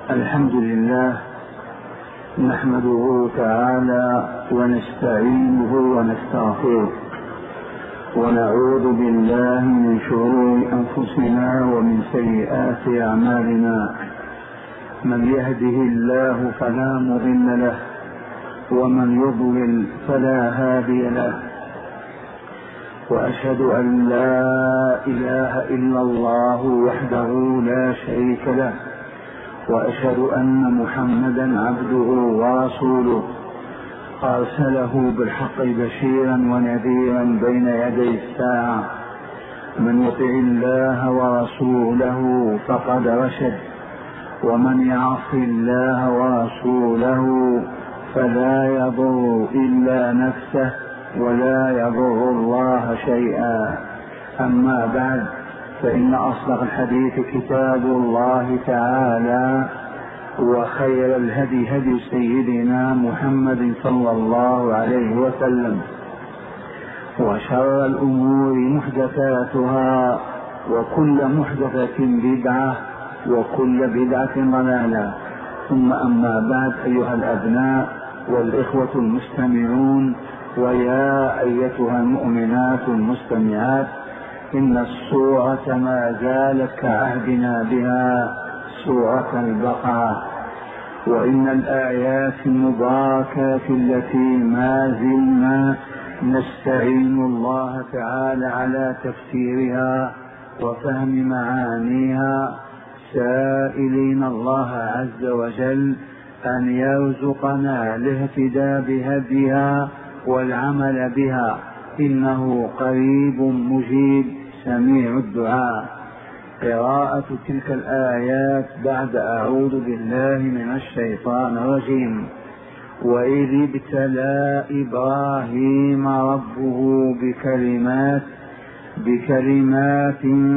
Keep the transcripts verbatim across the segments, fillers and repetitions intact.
الحمد لله نحمده تعالى ونستعينه ونستغفره ونعوذ بالله من شرور أنفسنا ومن سيئات أعمالنا. من يهده الله فلا مضل له ومن يضلل فلا هادي له، وأشهد أن لا إله إلا الله وحده لا شريك له، وأشهد أن محمدا عبده ورسوله أرسله بالحق بشيرا ونذيرا بين يدي الساعة. من يطع الله ورسوله فقد رشد، ومن يعص الله ورسوله فلا يضر إلا نفسه ولا يضر الله شيئا. أما بعد، فإن أصدق الحديث كتاب الله تعالى، وخير الهدي هدي سيدنا محمد صلى الله عليه وسلم، وشر الأمور محدثاتها، وكل محدثة بدعة، وكل بدعة ضلالة. ثم أما بعد، أيها الأبناء والإخوة المستمعون، ويا أيتها المؤمنات المستمعات، إن السورة ما زالت كعهدنا بها سورة البقرة، وإن الآيات المباركات التي ما زلنا نستعين الله تعالى على تفسيرها وفهم معانيها، سائلين الله عز وجل أن يرزقنا الاهتداء بهديها والعمل بها، إنه قريب مجيب سميع الدعاء. قراءة تلك الآيات بعد أعوذ بالله من الشيطان الرجيم. وإذ ابتلى إبراهيم ربه بكلمات بكلمات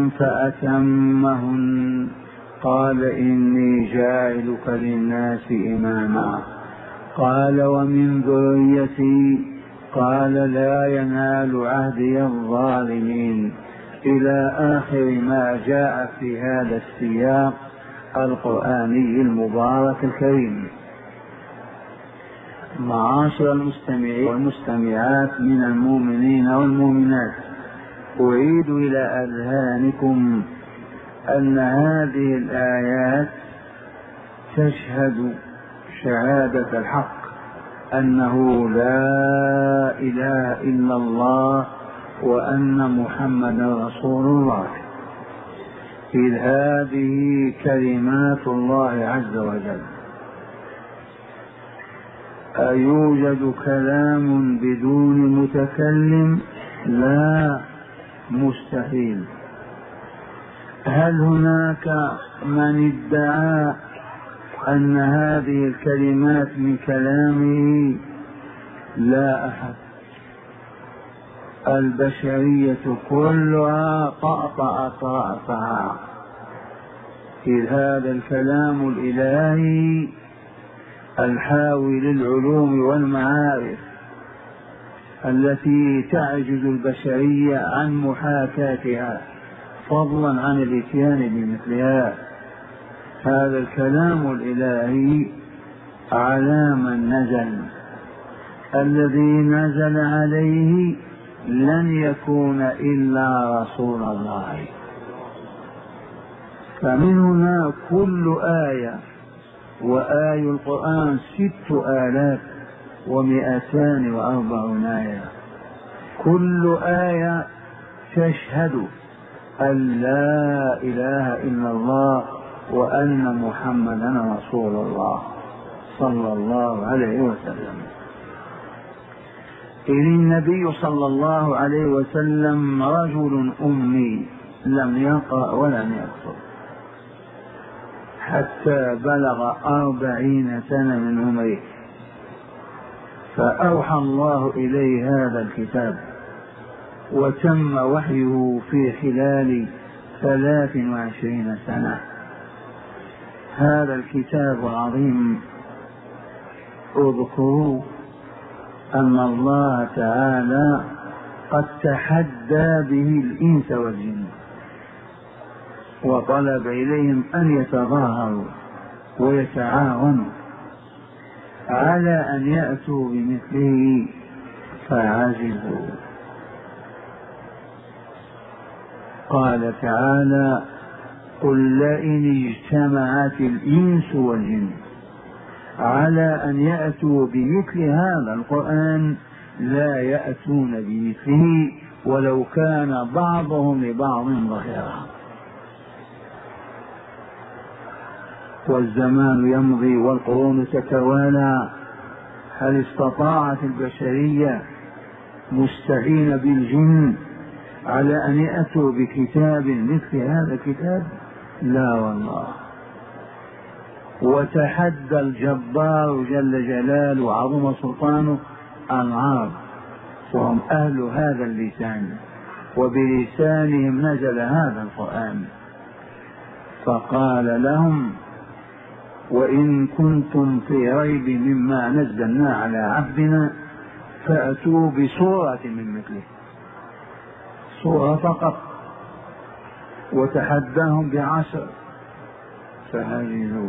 فأتمهن قال إني جاعلك للناس إماما قال ومن ذريتي قال لا ينال عهدي الظالمين، إلى آخر ما جاء في هذا السياق القرآني المبارك الكريم. معاشر المستمعين والمستمعات من المؤمنين والمؤمنات، أعيد إلى أذهانكم أن هذه الآيات تشهد شهادة الحق أنه لا إله إلا الله وأن محمدا رسول الله، إذ هذه كلمات الله عز وجل. أيوجد كلام بدون متكلم؟ لا، مستحيل. هل هناك من ادعى أن هذه الكلمات من كلامه؟ لا أحد. البشرية كلها طأطأ طأطأ، إذ هذا الكلام الإلهي الحاوي للعلوم والمعارف التي تعجز البشرية عن محاكاتها، فضلا عن الاتيان بمثلها. هذا الكلام الإلهي على من نزل، الذي نزل عليه لن يكون إلا رسول الله. فمن هنا كل آية، وآي القرآن ست آلاف ومئتان وأربعون آية، كل آية تشهد أن لا إله إلا الله وأن محمدا رسول الله صلى الله عليه وسلم. إذ النبي صلى الله عليه وسلم رجل أمي لم يقرأ ولم يكتب حتى بلغ أربعين سنة من عمره، فأوحى الله إليه هذا الكتاب، وتم وحيه في خلال ثلاث وعشرين سنة. هذا الكتاب العظيم اذكروا أن الله تعالى قد تحدى به الإنس والجن، وطلب إليهم أن يتظاهروا ويتعاونوا على أن يأتوا بمثله فعجزوا. قال تعالى: قل لئن اجتمعت الإنس والجن على أن يأتوا بمثل هذا القرآن لا يأتون بمثله ولو كان بعضهم لبعض ظهيرا. والزمان يمضي والقرون تتوالى، هل استطاعت البشرية مستعينة بالجن على أن يأتوا بكتاب مثل هذا الكتاب؟ لا والله. وتحدى الجبار جل جلاله وعظم سلطانه العرب، وهم أهل هذا اللسان، وبلسانهم نزل هذا القرآن، فقال لهم: وإن كنتم في ريب مما نزلنا على عبدنا فأتوا بسورة من مثله، سورة فقط، وتحداهم بعشر فعجزوا.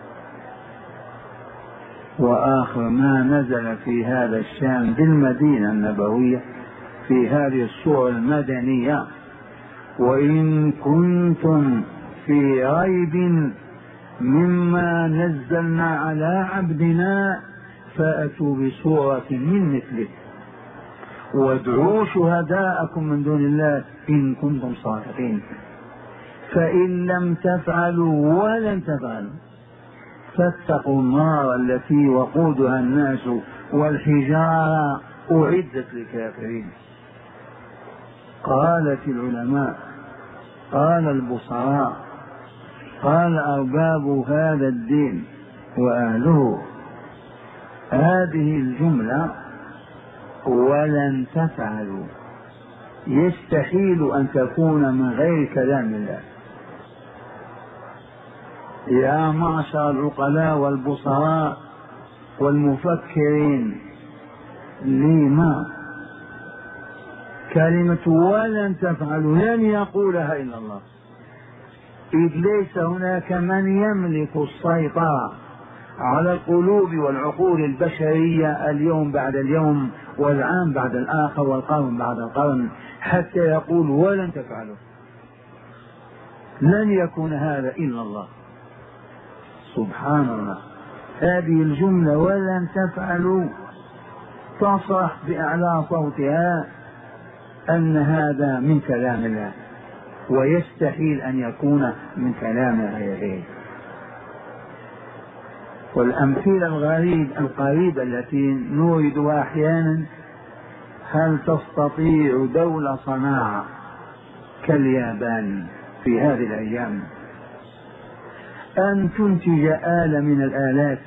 وآخر ما نزل في هذا الشان بالمدينة النبوية في هذه السورة المدنية: وإن كنتم في ريب مما نزلنا على عبدنا فأتوا بسورة من مثله وادعوا شهداءكم من دون الله إن كنتم صادقين، فإن لم تفعلوا ولن تفعلوا فاتقوا النار التي وقودها الناس والحجارة أعدت للكافرين. قالت العلماء، قال البصراء، قال أرباب هذا الدين وأهله: هذه الجملة ولن تفعلوا يستحيل أن تكون من غير كلام الله. يا معشر العقلاء والبصراء والمفكرين، لما كلمة ولن تفعلوا لن يقولها إلا الله، إذ ليس هناك من يملك السيطرة على القلوب والعقول البشرية اليوم بعد اليوم والعام بعد الآخر والقرن بعد القرن حتى يقول ولن تفعلوا. لن يكون هذا إلا الله سبحان الله. هذه الجملة ولن تفعلوا تصرح بأعلى صوتها أن هذا من كلام الله، ويستحيل أن يكون من كلام غيره. والأمثلة الغريب القريبة التي نوردها أحيانا: هل تستطيع دولة صناعة كاليابان في هذه الأيام أن تنتج آلة من الآلات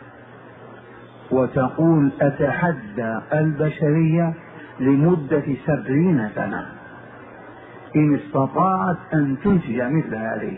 وتقول أتحدى البشرية لمدة سبعين سنة إن استطاعت أن تنتج مثل هذه؟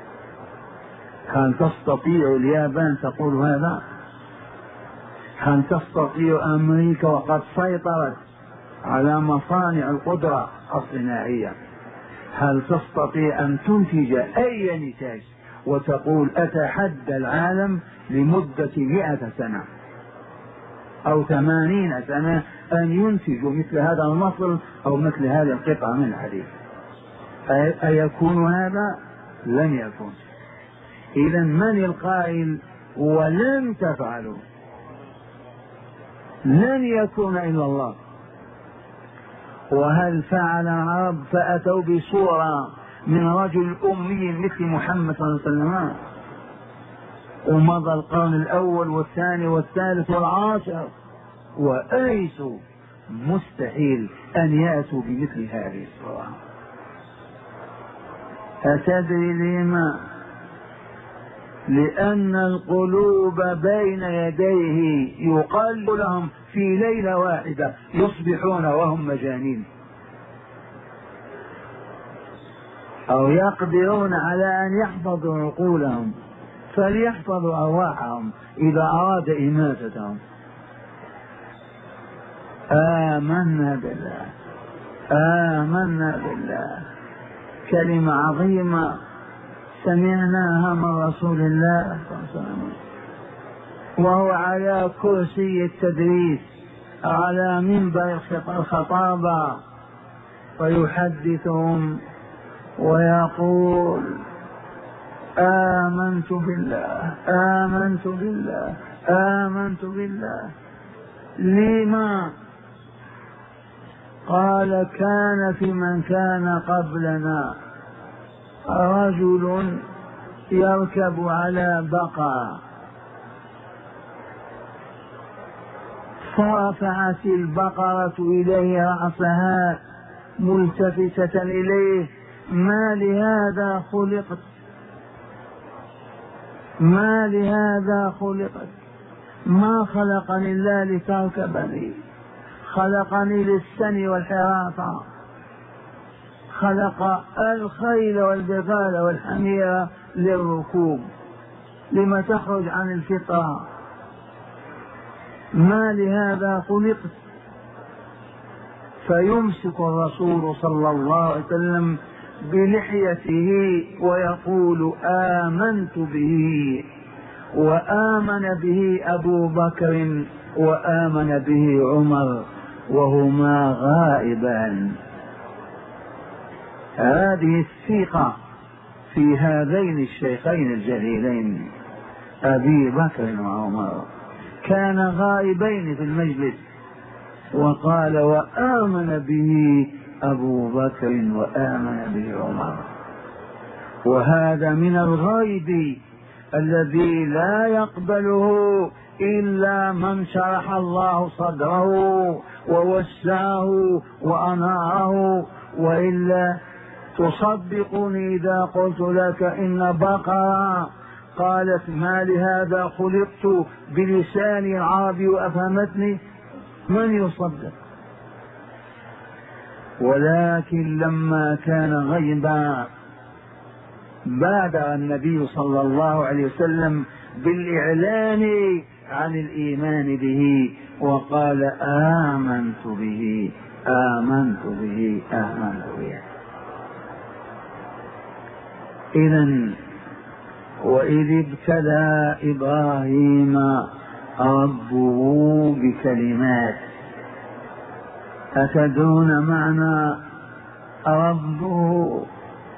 هل تستطيع اليابان تقول هذا؟ هل تستطيع أمريكا وقد سيطرت على مصانع القدرة الصناعية، هل تستطيع أن تنتج أي نتاج وتقول أتحدى العالم لمدة مئة سنة أو ثمانين سنة أن ينتجوا مثل هذا النصل أو مثل هذه القطعة من الحديد؟ أيكون هذا؟ لن يكون. إذا من القائل ولن تفعلوا؟ لن يكون إلا الله. وهل فعل العرب فأتوا بصورة من رجل أمي مثل محمد صلى الله عليه وسلم، ومضى القرن الأول والثاني والثالث والعاشر وأيسوا؟ مستحيل أن يأتوا بمثل هذه الصورة. أتدري لما؟ لأن القلوب بين يديه يقال لهم في ليلة واحدة يصبحون وهم مجانين، أو يقدرون على أن يحفظوا عقولهم فليحفظوا أرواحهم إذا أراد إماتتهم. آمنا بالله، آمنا بالله، كلمة عظيمة سمعناها من رسول الله صلى الله عليه وسلم وهو على كرسي التدريس على منبر الخطابة ويحدثهم ويقول آمنت بالله آمنت بالله آمنت بالله. لما؟ قال كان في من كان قبلنا رجل يركب على بقرة فرفعت البقرة إليه رأسها ملتفتة إليه ما لهذا خلقت ما لهذا خلقت ما خلقني الله لتركبني خلقني للسن والحراسة خلق الخيل والبغال والحمير للركوب لما تخرج عن الفطرة ما لهذا خلقت. فيمسك الرسول صلى الله عليه وسلم بلحيته ويقول آمنت به وآمن به أبو بكر وآمن به عمر وهما غائبان. هذه الثقة في هذين الشيخين الجليلين أبي بكر وعمر كان غائبين في المجلس وقال وآمن به أبو بكر وآمن به عمر. وهذا من الغيب الذي لا يقبله إلا من شرح الله صدره ووسعه وأناره، وإلا تصدقني إذا قلت لك إن بقرة قالت ما لهذا خلقت بلسان العربي وأفهمتني، من يصدق؟ ولكن لما كان غيبا بادر النبي صلى الله عليه وسلم بالإعلان عن الإيمان به وقال آمنت به آمنت به آمنت به. إذن وإذ ابتلى إبراهيم ربه بكلمات، أتدرون معنى ربه؟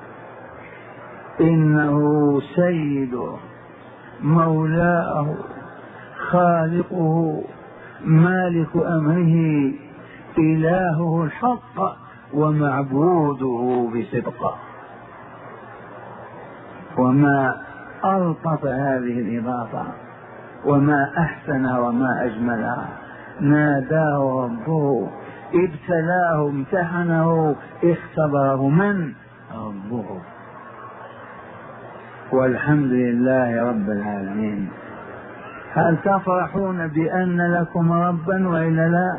إنه سيده مولاه خالقه مالك أمره إلهه الحق ومعبوده بصدق. وما ألطف هذه الإضافة وما أحسنها وما أجملها. ناداه ربه، ابتلاه امتحنه اختبره، من؟ ربه. والحمد لله رب العالمين. هل تفرحون بأن لكم ربا وإلا لا؟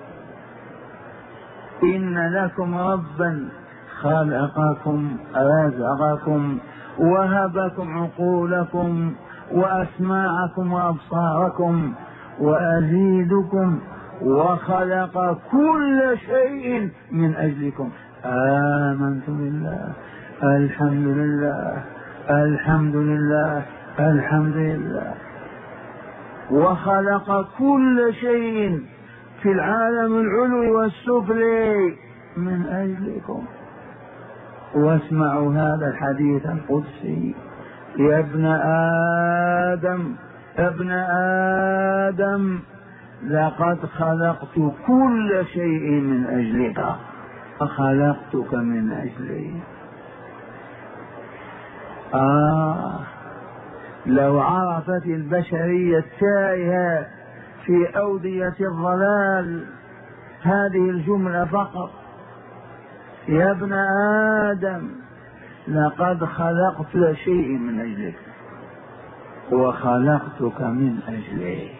إن لكم ربا خلقكم رزقكم وهبكم عقولكم وأسماعكم وأبصاركم وأزيدكم وخلق كل شيء من أجلكم. آمنت بالله الحمد لله الحمد لله الحمد لله. وخلق كل شيء في العالم العلوي والسفلي من أجلكم. واسمعوا هذا الحديث القدسي: يا ابن آدم ابن آدم لقد خلقت كل شيء من أجلك فخلقتك من أجلي. آه لو عرفت البشرية التائهة في أودية الضلال هذه الجملة فقط: يا ابن آدم لقد خلقت كل شيء من أجلك وخلقتك من أجلي.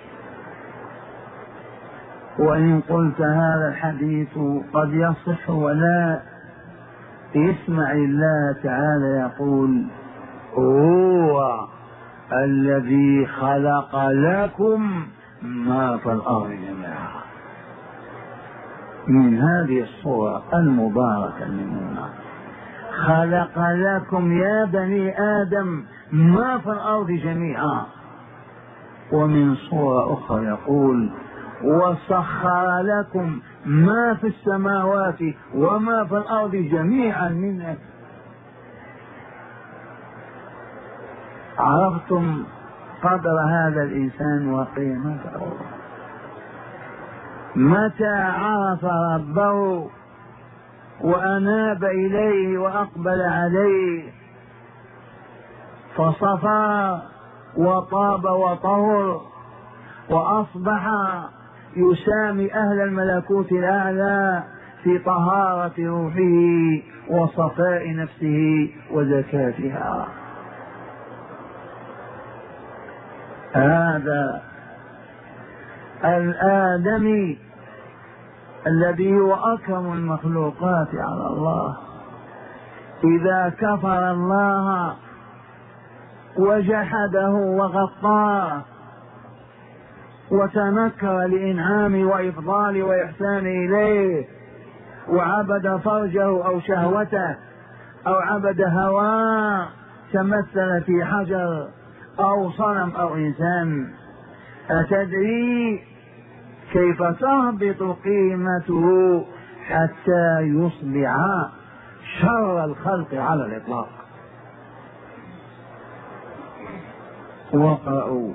وإن قلت هذا الحديث قد يصح ولا، اسمع الله تعالى يقول: هو الذي خلق لكم ما في الأرض جميعا. من هذه الصورة المباركة منها خلق لكم يا بني آدم ما في الأرض جميعا. ومن صورة أخرى يقول وسخر لكم ما في السماوات وما في الأرض جميعا منه. عرفتم قدر هذا الإنسان وقيمته؟ متى عرف ربه وأناب إليه وأقبل عليه فصفى وطاب وطهر وأصبح يسامي أهل الملكوت الأعلى في طهارة روحه وصفاء نفسه وزكاتها. هذا الآدمي الذي هو أكرم المخلوقات على الله إذا كفر الله وجحده وغطاه وتنكر لإنعام وإفضال وإحسان إليه وعبد فرجه أو شهوته أو عبد هواه تمثل في حجر أو صنم أو إنسان، أتدري كيف تهبط قيمته حتى يصبح شر الخلق على الإطلاق؟ وقرأوا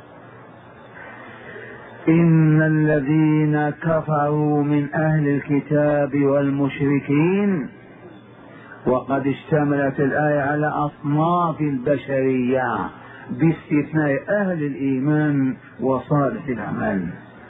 إن الذين كفروا من أهل الكتاب والمشركين، وقد اشتملت الآية على أصناف البشرية باستثناء أهل الإيمان وصالح الأعمال.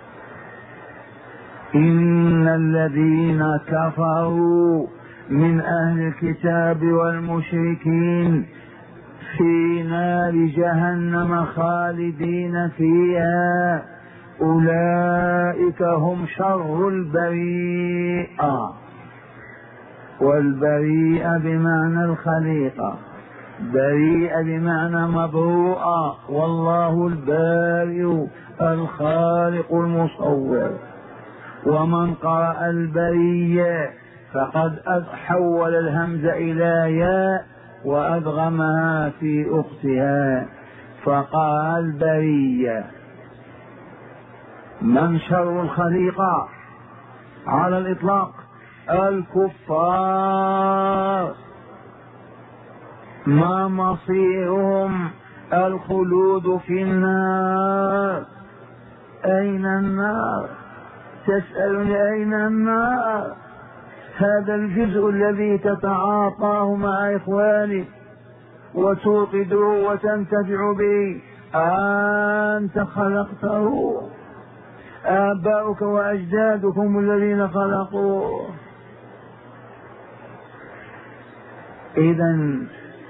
إن الذين كفروا من أهل الكتاب والمشركين في نار جهنم خالدين فيها أولئك هم شر البريئة. والبريئة بمعنى الخليقة، بريئة بمعنى مبروءة، والله البارئ الخالق المصور. ومن قرأ البرية فقد حول الهمزة إلى ياء وأدغمها في أختها فقرأ البرية. من شر الخليقة على الإطلاق؟ الكفار. ما مصيرهم؟ الخلود في النار. أين النار؟ تسألني أين النار؟ هذا الجزء الذي تتعاطاه مع إخوانك وتوقده وتنتفع به أنت خلقته؟ آباؤك وأجدادك هم الذين خلقوه. إذن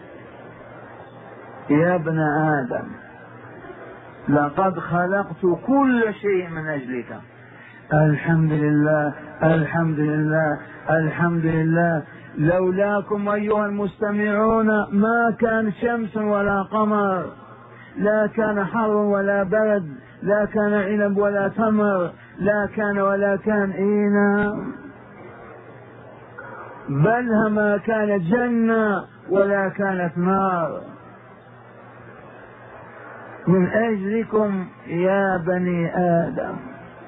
يا ابن آدم لقد خلقت كل شيء من أجلك. الحمد لله الحمد لله الحمد لله. لولاكم أيها المستمعون ما كان شمس ولا قمر، لا كان حر ولا برد، لا كان عنب ولا تمر، لا كان ولا كان إينا، بل ما كانت جنة ولا كانت نار. من أجلكم يا بني آدم.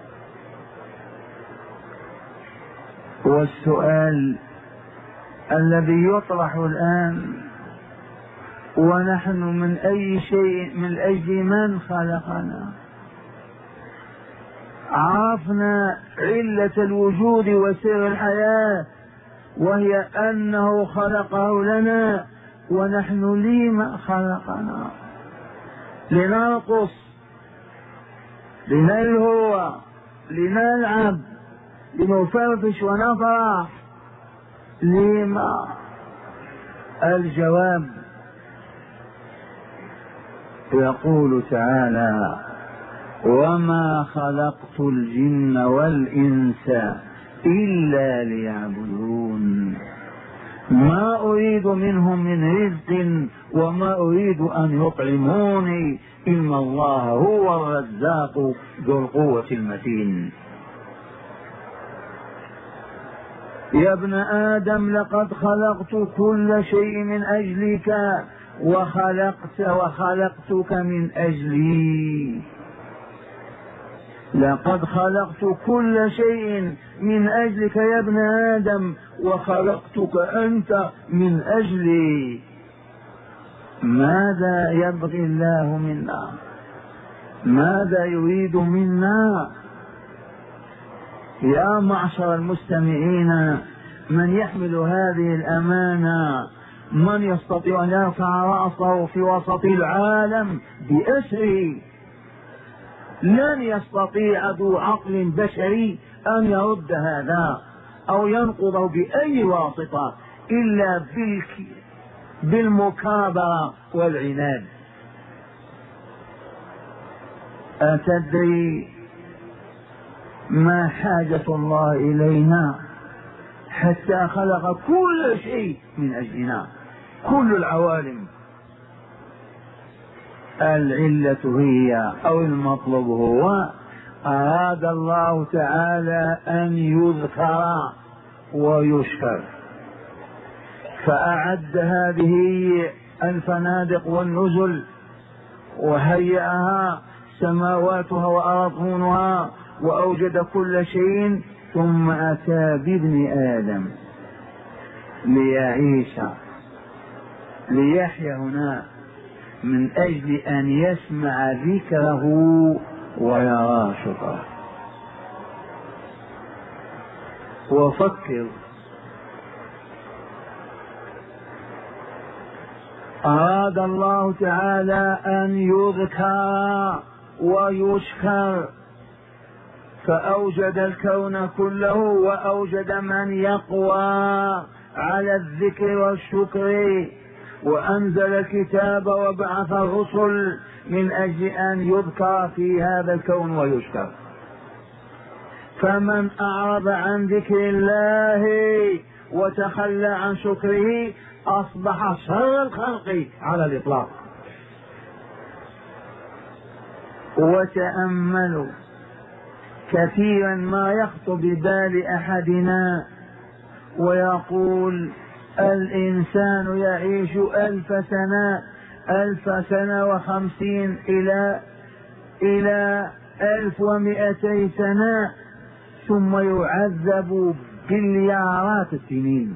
والسؤال الذي يطرح الآن ونحن من أي شيء من أجل من خلقنا؟ عرفنا علة الوجود وسر الحياة وهي أنه خلقه لنا، ونحن لما خلقنا؟ لنرقص، لنلهو، لنلعب، لنفرفش ونفرح. لما؟ الجواب يقول تعالى وما خلقت الجن والإنس إلا ليعبدون ما أريد منهم من رزق وما أريد أن يطعموني إن الله هو الرزاق ذو القوة المتين. يا ابن آدم لقد خلقت كل شيء من أجلك وخلقت وخلقتك من أجلي. لقد خلقت كل شيء من أجلك يا ابن آدم وخلقتك أنت من أجلي. ماذا يبغي الله منا؟ ماذا يريد منا؟ يا معشر المستمعين، من يحمل هذه الأمانة؟ من يستطيع أن يرفع رأسه في وسط العالم بأسره؟ لن يستطيع ذو عقل بشري أن يرد هذا أو ينقضه بأي واسطة إلا بالمكابرة والعناد. أتدري ما حاجة الله إلينا حتى خلق كل شيء من أجلنا، كل العوالم؟ العلة هي أو المطلب هو أراد الله تعالى أن يذكر ويشكر، فأعد هذه الفنادق والنزل وهيئها سماواتها وأراضونها وأوجد كل شيء، ثم أتى بابن آدم ليعيش ليحيا هنا من أجل أن يسمع ذكره ويرى شكره. وفكر، أراد الله تعالى أن يذكر ويشكر فأوجد الكون كله وأوجد من يقوى على الذكر والشكر، وأنزل الكتاب وبعث الرسل من أجل أن يذكر في هذا الكون ويشكر. فمن أعرض عن ذكر الله وتخلى عن شكره أصبح شر الخلق على الإطلاق. وتأملوا كثيرا ما يخطر ببال أحدنا ويقول الإنسان يعيش ألف سنة ألف سنة وخمسين إلى إلى ألف ومئتي سنة ثم يعذب بمليارات السنين،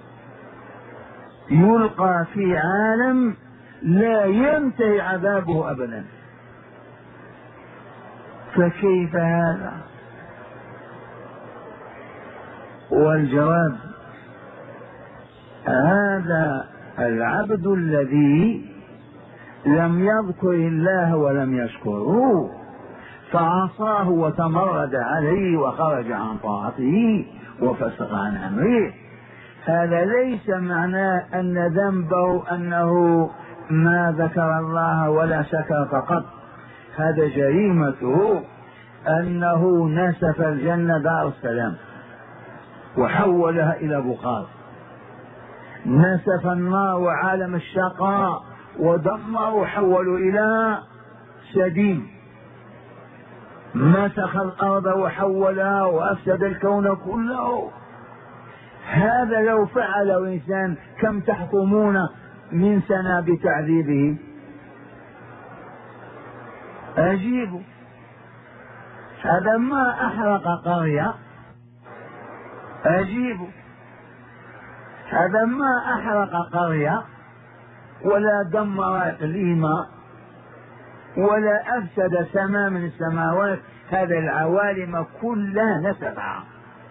يلقى في عالم لا ينتهي عذابه أبدا. فكيف هذا؟ والجواب هذا العبد الذي لم يذكر الله ولم يشكره فعصاه وتمرد عليه وخرج عن طاعته وفسق عن امره، هذا ليس معناه ان ذنبه انه ما ذكر الله ولا شكر فقط، هذا جريمته انه نسف الجنة دار السلام وحولها الى بقار، نسف النار وعالم الشقاء ودمر وحولوا الى سديم، مسخ الارض وحولها وافسد الكون كله. هذا لو فعله انسان كم تحكمون من سنة بتعذيبه؟ أجيبوا، هذا ما أحرق قرية، أجيبوا، هذا ما أحرق قرية ولا دمر إقليما ولا أفسد سماء من السماوات، هذا العوالم كلها نسفها،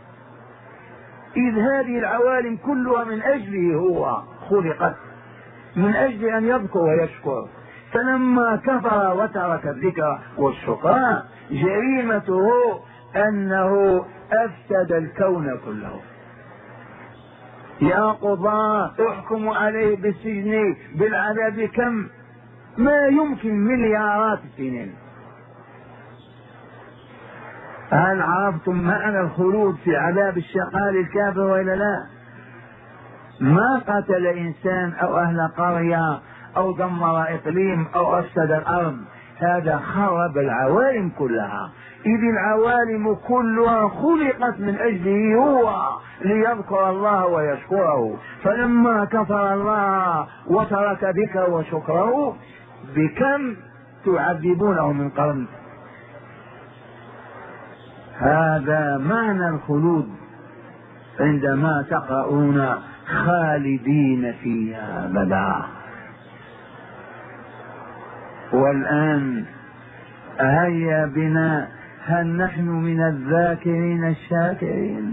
إذ هذه العوالم كلها من أجله هو خلقت، من أجل أن يذكر ويشكر. فلما كفر وترك الذكر والشكر جريمته أنه أفسد الكون كله. يا قضاة احكموا عليه بالسجن بالعذاب كم؟ ما يمكن مليارات السنين. هل عرفتم معنى الخلود في عذاب الشقاء للكافر وإلا لا؟ ما قتل إنسان أو أهل قرية أو دمر إقليم أو أفسد الأرض، هذا خرب العوالم كلها، إذ العوالم كلها خلقت من أجله هو ليذكر الله ويشكره، فلما كفر الله وترك ذكره وشكره بكم تعذبونه من قرن. هذا معنى الخلود عندما تقرؤون خالدين فيها أبدا. والآن هيا بنا، هل نحن من الذاكرين الشاكرين؟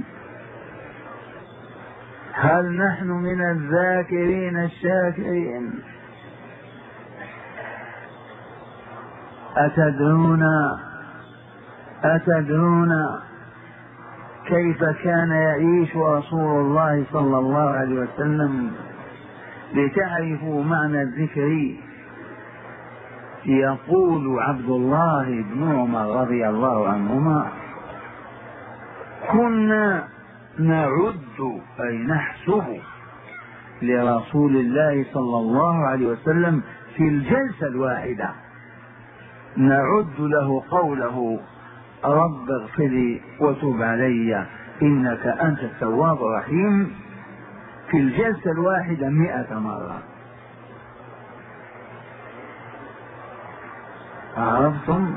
هل نحن من الذاكرين الشاكرين؟ أتدرون أتدرون كيف كان يعيش رسول الله صلى الله عليه وسلم؟ لتعرفوا معنى الذكر، يقول عبد الله بن عمر رضي الله عنهما: كنا نعد أي نحسب لرسول الله صلى الله عليه وسلم في الجلسة الواحدة، نعد له قوله: رب اغفر لي وتب علي إنك أنت التواب الرحيم، في الجلسة الواحدة مئة مرة. عرفتم؟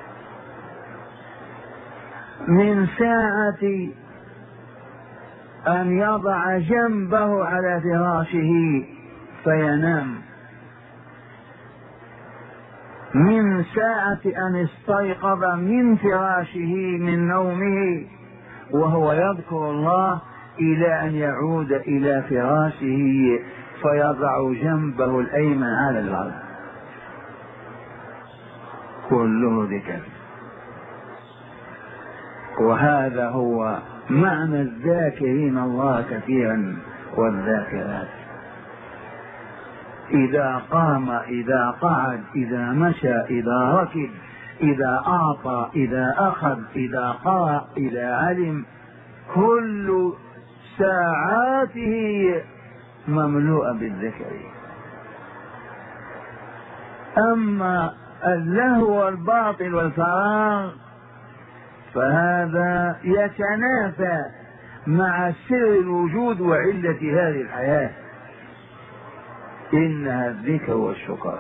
من ساعة أن يضع جنبه على فراشه فينام، من ساعة أن استيقظ من فراشه من نومه وهو يذكر الله إلى أن يعود إلى فراشه فيضع جنبه الأيمن على الأرض، كله ذكر. وهذا هو معنى الذاكرين الله كثيرا والذاكرات. إذا قام، إذا قعد، إذا مشى، إذا ركب، إذا أعطى، إذا أخذ، إذا قرأ، إذا علم، كل ساعاته مملوءة بالذكر. أما اللهو والباطل والفراغ فهذا يتنافى مع سر الوجود وعلة هذه الحياة، إنها الذكر والشكر.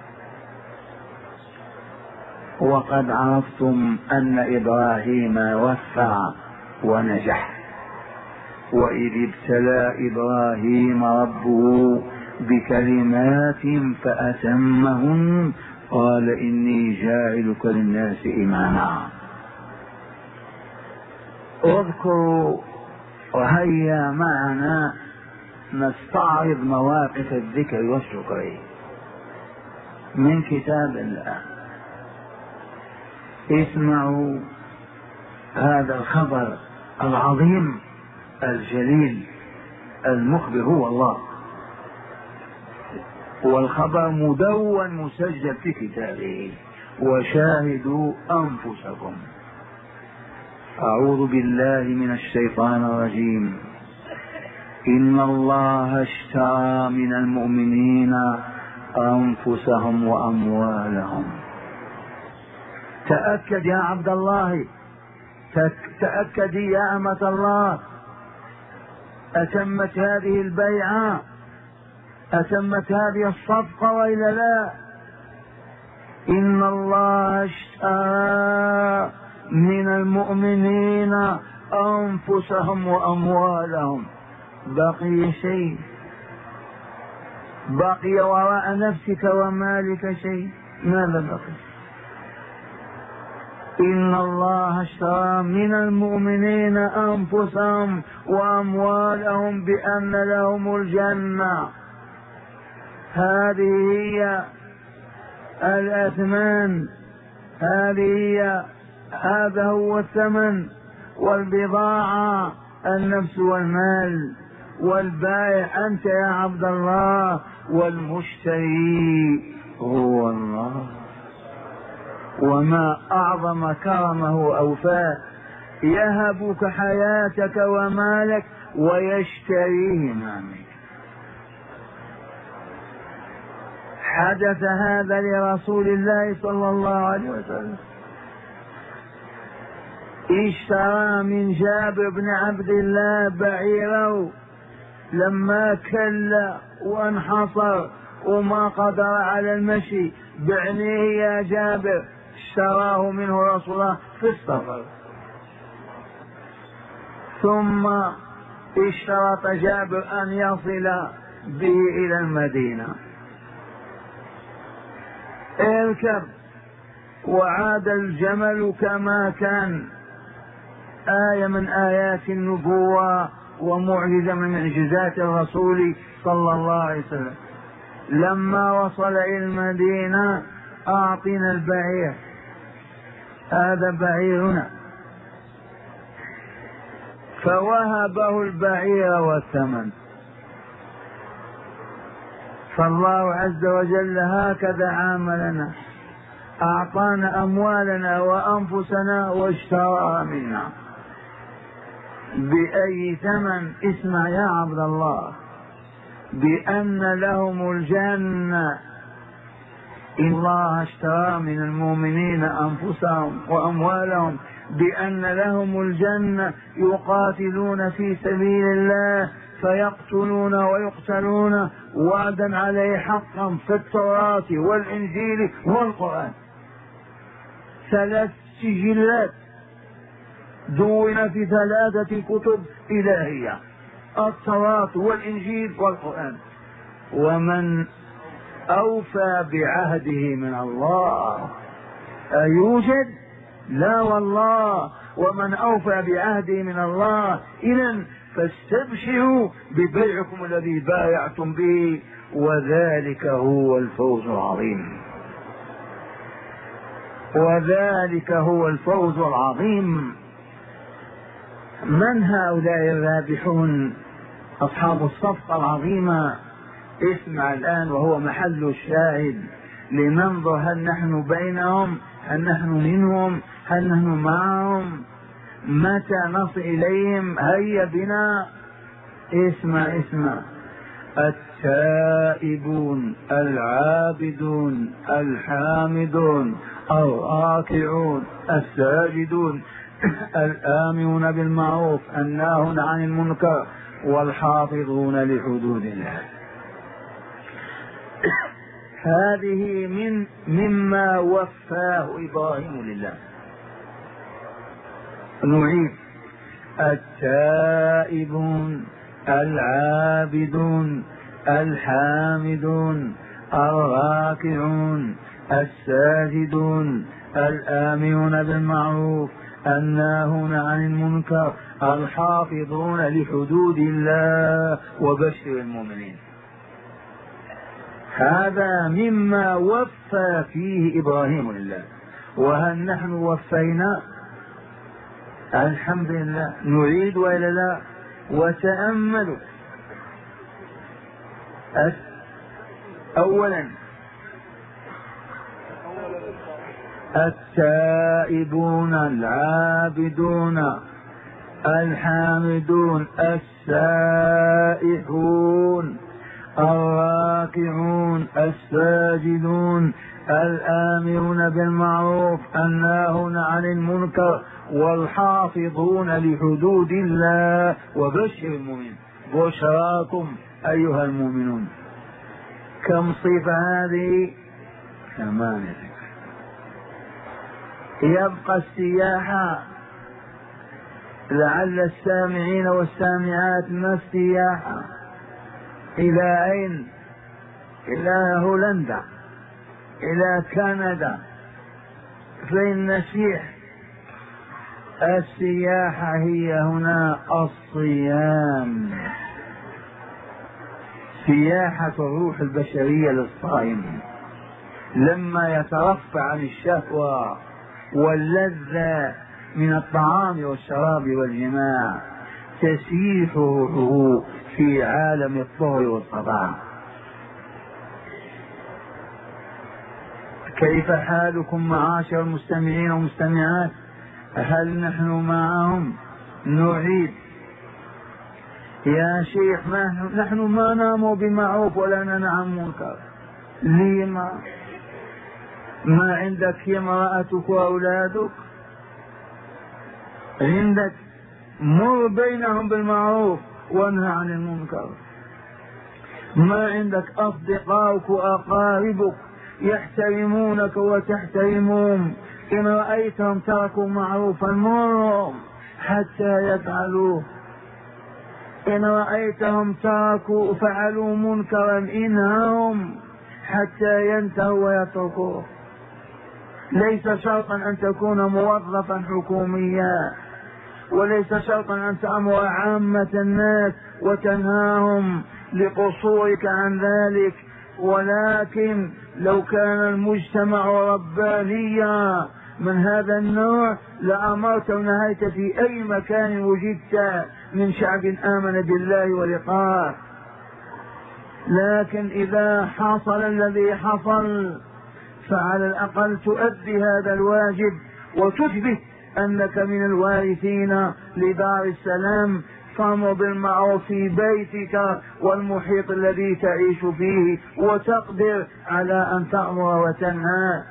وقد عرفتم أن إبراهيم وفى ونجح، وإذ ابتلى إبراهيم ربه بكلمات فأتمهن قال إني جاعلك للناس إماما. اذكروا وهيا معنا نستعرض مواقف الذكر والشكر من كتاب الله. اسمعوا هذا الخبر العظيم الجليل، المخبر هو الله، والخبر مدون مسجل في كتابه. وشاهدوا أنفسكم. أعوذ بالله من الشيطان الرجيم. إن الله اشترى من المؤمنين أنفسهم وأموالهم. تأكد يا عبد الله، تأكدي يا أمة الله، أتمت هذه البيعة، أتمت هذه الصفقة وإلا لا؟ إن الله اشترى من المؤمنين أنفسهم وأموالهم. بقي شيء؟ بقي وراء نفسك ومالك شيء؟ ماذا بقي؟ إن الله اشترى من المؤمنين أنفسهم وأموالهم بأن لهم الجنة. هذه هي الأثمان، هذه هي هذا هو الثمن والبضاعة، النفس والمال. والبائع أنت يا عبد الله، والمشتري هو الله. وما أعظم كرمه وأوفاه، يهبك حياتك ومالك ويشتريهما منك. حدث هذا لرسول الله صلى الله عليه وسلم. اشترى من جابر بن عبد الله بعيره لما كل وانحصر وما قدر على المشي، بعنيه يا جابر، اشتراه منه رسول الله في السفر. ثم اشترط جابر أن يصل به إلى المدينة. اركب، وعاد الجمل كما كان، آية من آيات النبوة ومعجزة من معجزات الرسول صلى الله عليه وسلم. لما وصل إلى المدينة أعطنا البعير، هذا بعيرنا، فوهبه البعير والثمن. فالله عز وجل هكذا عاملنا، أعطانا أموالنا وأنفسنا واشتراها منا. بأي ثمن؟ اسمع يا عبد الله، بأن لهم الجنة. إن الله اشترى من المؤمنين أنفسهم وأموالهم بأن لهم الجنة، يقاتلون في سبيل الله فيقتلون ويقتلون، وعدا عليه حقا في التوراة والإنجيل والقرآن. ثلاث سجلات دون في ثلاثة كتب إلهية، التوراة والإنجيل والقرآن. ومن أوفى بعهده من الله أيوجد؟ لا والله. ومن أوفى بعهده من الله، إذن فاستبشروا ببيعكم الذي بايعتم به، وذلك هو الفوز العظيم، وذلك هو الفوز العظيم. من هؤلاء الرابحون أصحاب الصفقة العظيمة؟ اسمع الآن، وهو محل الشاهد لننظر هل نحن بينهم، هل نحن منهم، هل نحن معهم، متى نصل إليهم. هيا بنا، اسمع اسمع. التائبون العابدون الحامدون الراكعون الساجدون الآمرون بالمعروف الناهون عن المنكر والحافظون لحدود الله. هذه من مما وفاه إبراهيم لله. نعيد: التائبون العابدون الحامدون الراكعون الساجدون الآمرون بالمعروف الناهون عن المنكر الحافظون لحدود الله وبشر المؤمنين. هذا مما وفى فيه إبراهيم لله. وهل نحن وفينا؟ الحمد لله. نريد وإلا لا؟ وتأملوا. أولا التائبون العابدون الحامدون السائحون الراكعون الساجدون الآمرون بالمعروف الناهون عن المنكر والحافظون لحدود الله وبشر المؤمنين. بشراكم أيها المؤمنون. كم صفة هذه؟ ثمانية. يبقى السياحة، لعل السامعين والسامعات ما السياحة إلى أين؟ إلى هولندا، إلى كندا، فين نسيح؟ السياحة هي هنا الصيام، سياحة الروح البشرية للصائم لما يترفع عن الشهوة واللذة من الطعام والشراب والجماع، تسيح روحه في عالم الطهر والصباح. كيف حالكم معاشر المستمعين والمستمعات؟ هل نحن معهم؟ نعيد: يا شيخ ما نحن ما نام بمعروف ولا ننهى عن منكر. لما؟ ما عندك امرأتك وأولادك؟ عندك مر بينهم بالمعروف وانهى عن المنكر. ما عندك أصدقائك وأقاربك يحترمونك وتحترمهم، إن رأيتهم تركوا معروفا مرهم حتى يفعلوه، إن رأيتهم تركوا فعلوا منكرا إنهم حتى ينتهوا ويتركوه. ليس شرطا أن تكون موظفا حكوميا، وليس شرطا أن تأمر عامة الناس وتنهاهم لقصورك عن ذلك، ولكن لو كان المجتمع ربانيا من هذا النوع لأمرت ونهيت في أي مكان وجدت من شعب آمن بالله ولقاه. لكن إذا حصل الذي حصل فعلى الأقل تؤدي هذا الواجب وتثبت أنك من الوارثين لدار السلام، فامر بالمعروف في بيتك والمحيط الذي تعيش فيه، وتقدر على أن تأمر وتنهى،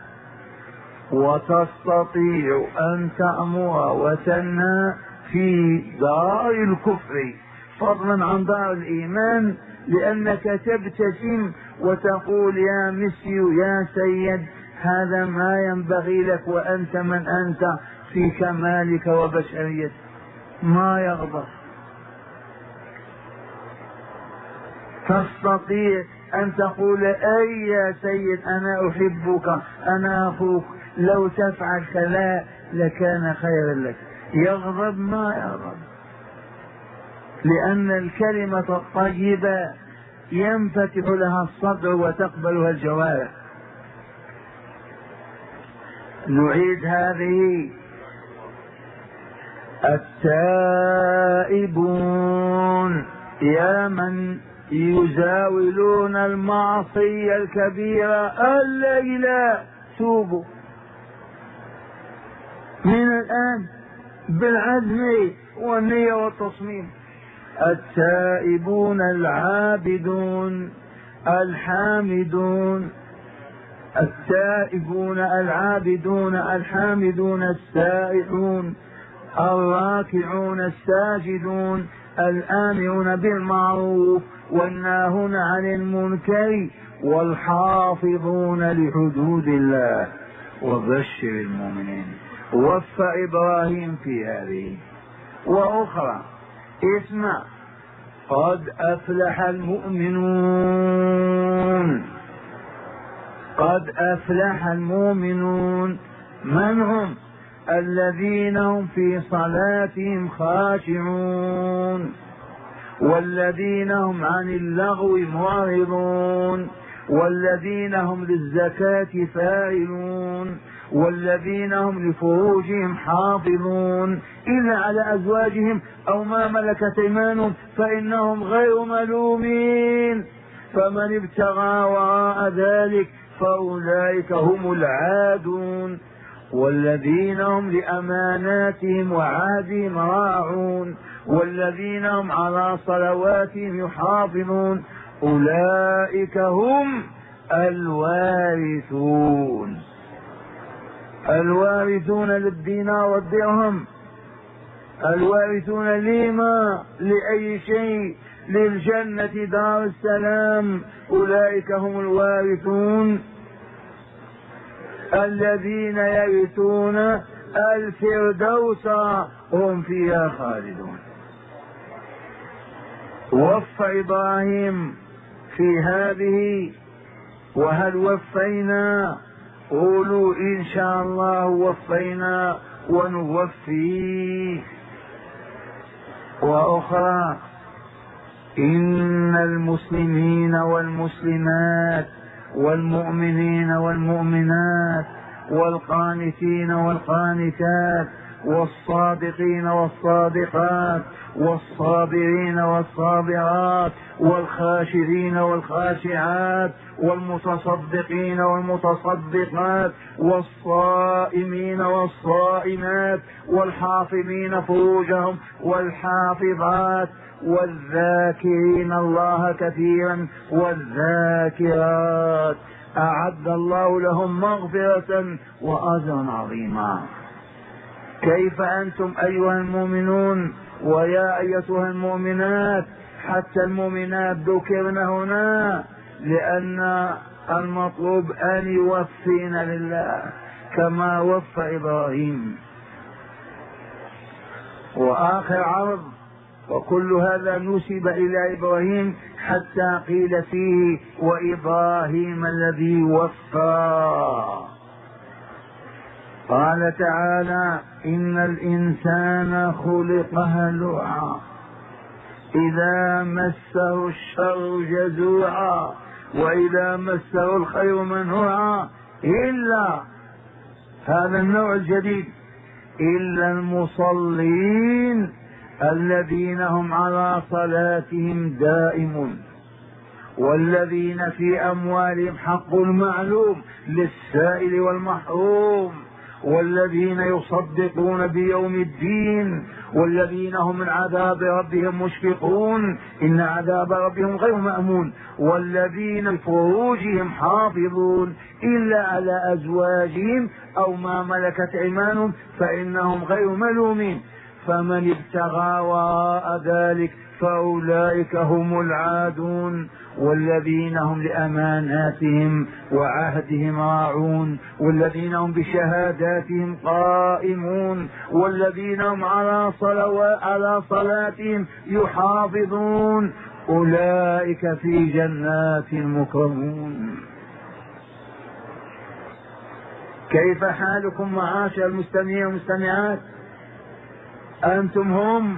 وتستطيع أن تأمر وتنهى في دار الكفر فضلا عن دار الإيمان، لأنك تبتسم وتقول يا مسيو يا سيد هذا ما ينبغي لك وأنت من أنت في كمالك وبشريتك. ما يغضب. تستطيع أن تقول أي يا سيد أنا أحبك أنا أخوك لو تفعل كذا لكان خيرا لك. يغضب؟ ما يغضب، لأن الكلمة الطيبة ينفتح لها الصدر وتقبلها الجوارح. نعيد هذه: التائبون يا من يزاولون المعصية الكبيرة الليلة توبوا من الآن بالعزم والنية والتصميم. التائبون العابدون الحامدون، التائبون العابدون الحامدون السائحون الراكعون الساجدون الآمرون بالمعروف والناهون عن المنكر والحافظون لحدود الله وبشر المؤمنين. وفى إبراهيم في هذه وأخرى. اسمع: قد أفلح المؤمنون. قد أفلح المؤمنون. من هم؟ الذين هم في صلاتهم خاشعون، والذين هم عن اللغو معرضون، والذين هم للزكاة فاعلون، والذين هم لفروجهم حافظون إلا على أزواجهم أو ما ملكت أيمانهم فإنهم غير ملومين، فمن ابتغى وراء ذلك فأولئك هم العادون، والذين هم لأماناتهم وعهدهم راعون، والذين هم على صلواتهم يحافظون، أولئك هم الوارثون. الوارثون للدينار والدرهم. الوارثون لما؟ لأي شيء؟ للجنة دار السلام. أولئك هم الوارثون الذين يرثون الفردوس هم فيها خالدون. وفى إبراهيم في هذه. وهل وفينا؟ قولوا إن شاء الله وفينا ونوفي. وأخرى: إن المسلمين والمسلمات والمؤمنين والمؤمنات والقانتين والقانتات والصادقين والصادقات والصابرين والصابرات والخاشعين والخاشعات والمتصدقين والمتصدقات والصائمين والصائمات والحافظين فروجهم والحافظات والذاكرين الله كثيرا والذاكرات أعد الله لهم مغفرة وأجرا عظيما. كيف أنتم أيها المؤمنون ويا أيتها المؤمنات؟ حتى المؤمنات ذكرن هنا لأن المطلوب أن يوفين لله كما وفى إبراهيم. وآخر عرض وكل هذا نسب إلى إبراهيم حتى قيل فيه وإبراهيم الذي وفى. قال تعالى إن الإنسان خلق هلوعا إذا مسه الشر جزوعا وإذا مسه الخير منوعا إلا هذا النوع الجديد إلا المصلين الذين هم على صلاتهم دائمون والذين في أموالهم حق معلوم للسائل والمحروم والذين يصدقون بيوم الدين والذين هم من عذاب ربهم مشفقون إن عذاب ربهم غير مأمون والذين لفروجهم حافظون إلا على أزواجهم أو ما ملكت أيمانهم فإنهم غير ملومين فمن ابتغى وراء ذلك فأولئك هم العادون والذين هم لأماناتهم وعهدهم راعون والذين هم بشهاداتهم قائمون والذين هم على صلوات على صلاتهم يحافظون أولئك في جنات مكرمون. كيف حالكم معاشر المستمعين والمستمعات؟ أنتم هم.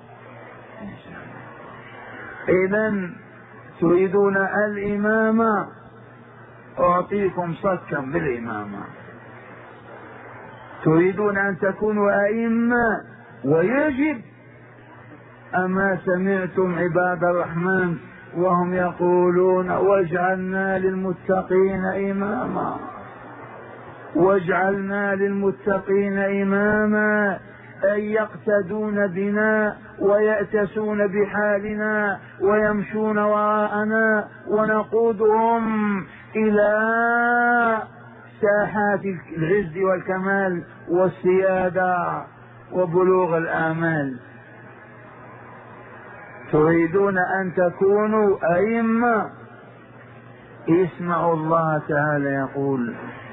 إذن تريدون الإمامة أعطيكم صكا بالإمامة. تريدون أن تكونوا أئمة ويجب. أما سمعتم عباد الرحمن وهم يقولون واجعلنا للمتقين إماما واجعلنا للمتقين إماما أن يقتدون بنا ويأتسون بحالنا ويمشون وراءنا ونقودهم إلى ساحات العز والكمال والسيادة وبلوغ الآمال. تريدون أن تكونوا أئمة. اسمعوا الله تعالى يقول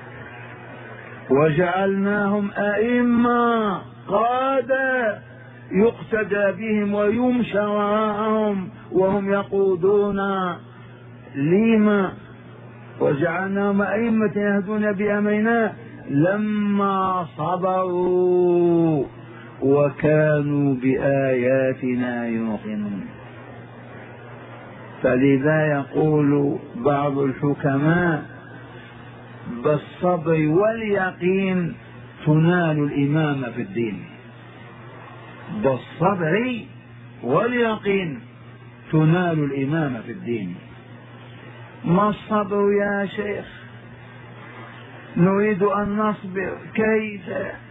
وجعلناهم أئمة قادة يقتدى بهم ويمشى وراءهم وهم يقودون لما وجعلناهم أئمة يهدون بأمرنا لما صبروا وكانوا بآياتنا يوقنون. فلذا يقول بعض الحكماء بالصبر واليقين تنال الإمامة في الدين. بالصبر واليقين تنال الإمامة في الدين. ما الصبر يا شيخ؟ نريد أن نصبر. كيف؟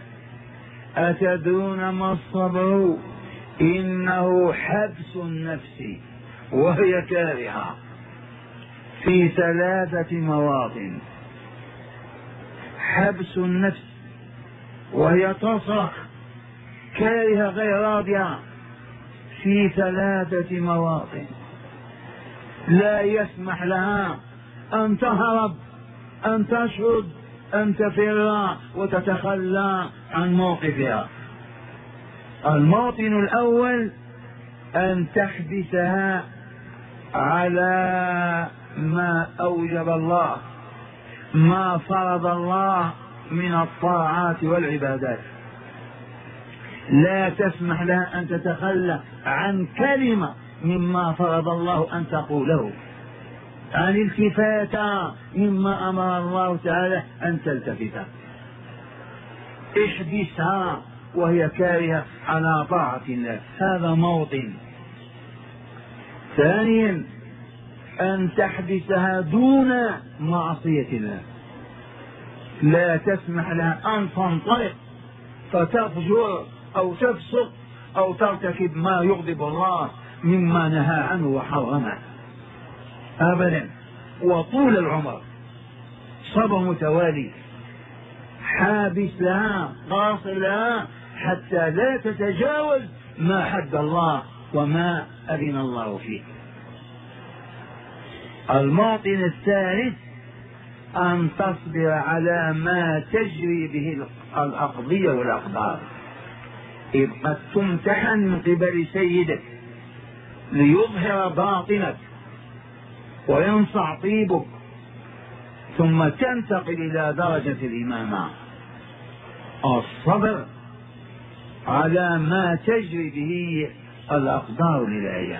أتدرون ما الصبر؟ إنه حبس النفس وهي كارهة في ثلاثة مواطن. حبس النفس وهي تصرخ كارهة غير راضية في ثلاثة مواطن لا يسمح لها أن تهرب أن تشرد أن تفر وتتخلى عن موقفها. الموطن الأول أن تحبسها على ما أوجب الله ما فرض الله من الطاعات والعبادات. لا تسمح لها أن تتخلى عن كلمة مما فرض الله أن تقوله، عن التفات مما أمر الله تعالى أن تلتفت. احبسها وهي كارهة على طاعة الله، هذا موطن. ثانيا أن تحبسها دون معصية الله، لا تسمح لها أن تنطلق فتفجر أو تفسق أو ترتكب ما يغضب الله مما نهى عنه وحرمه أبدا. وطول العمر صبر متوالي، حابس لها قاصر لها حتى لا تتجاوز ما حد الله وما أذن الله فيه. الموطن الثالث أن تصبر على ما تجري به الأقضية والأقدار، إذ قد تمتحن من قبل سيدك ليظهر باطنك وينصع طيبك، ثم تنتقل إلى درجة الإمامة. الصبر على ما تجري به الأقدار الإلهية،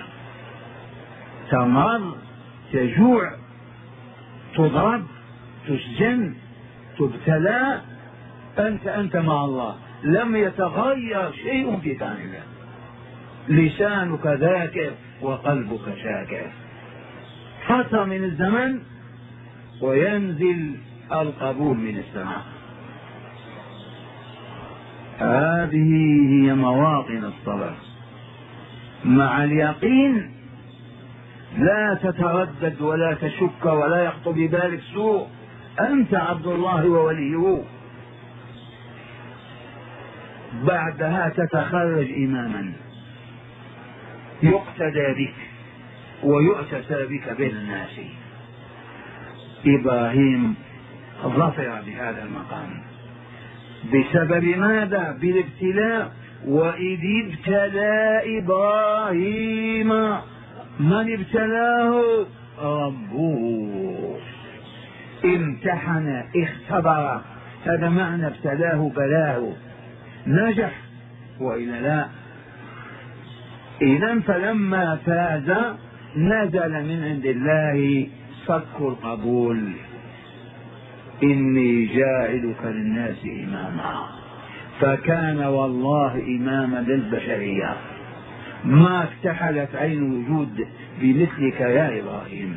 تمر، تجوع، تضرب، تسجن، تبتلى، أنت أنت مع الله، لم يتغير شيء في كامله، لسانك ذاكر وقلبك شاكر. فترة من الزمن وينزل القبول من السماء. هذه هي مواطن الصبر. مع اليقين لا تتردد ولا تشك ولا يخطر ببالك سوء، أنت عبد الله ووليه. بعدها تتخرج إماما يقتدى بك ويؤتسى بك بين الناس. إبراهيم ظفر بهذا المقام بسبب ماذا؟ بالابتلاء. وإذ ابتلى إبراهيم، من ابتلاه؟ ربه. امتحن، اختبر، هذا معنى ابتلاه، بلاه، نجح وإلا لا. إذن فلما فاز نزل من عند الله صك القبول: إني جاعلك للناس إماما. فكان والله إماما للبشرية، ما اكتحلت عين وجود بمثلك يا إبراهيم.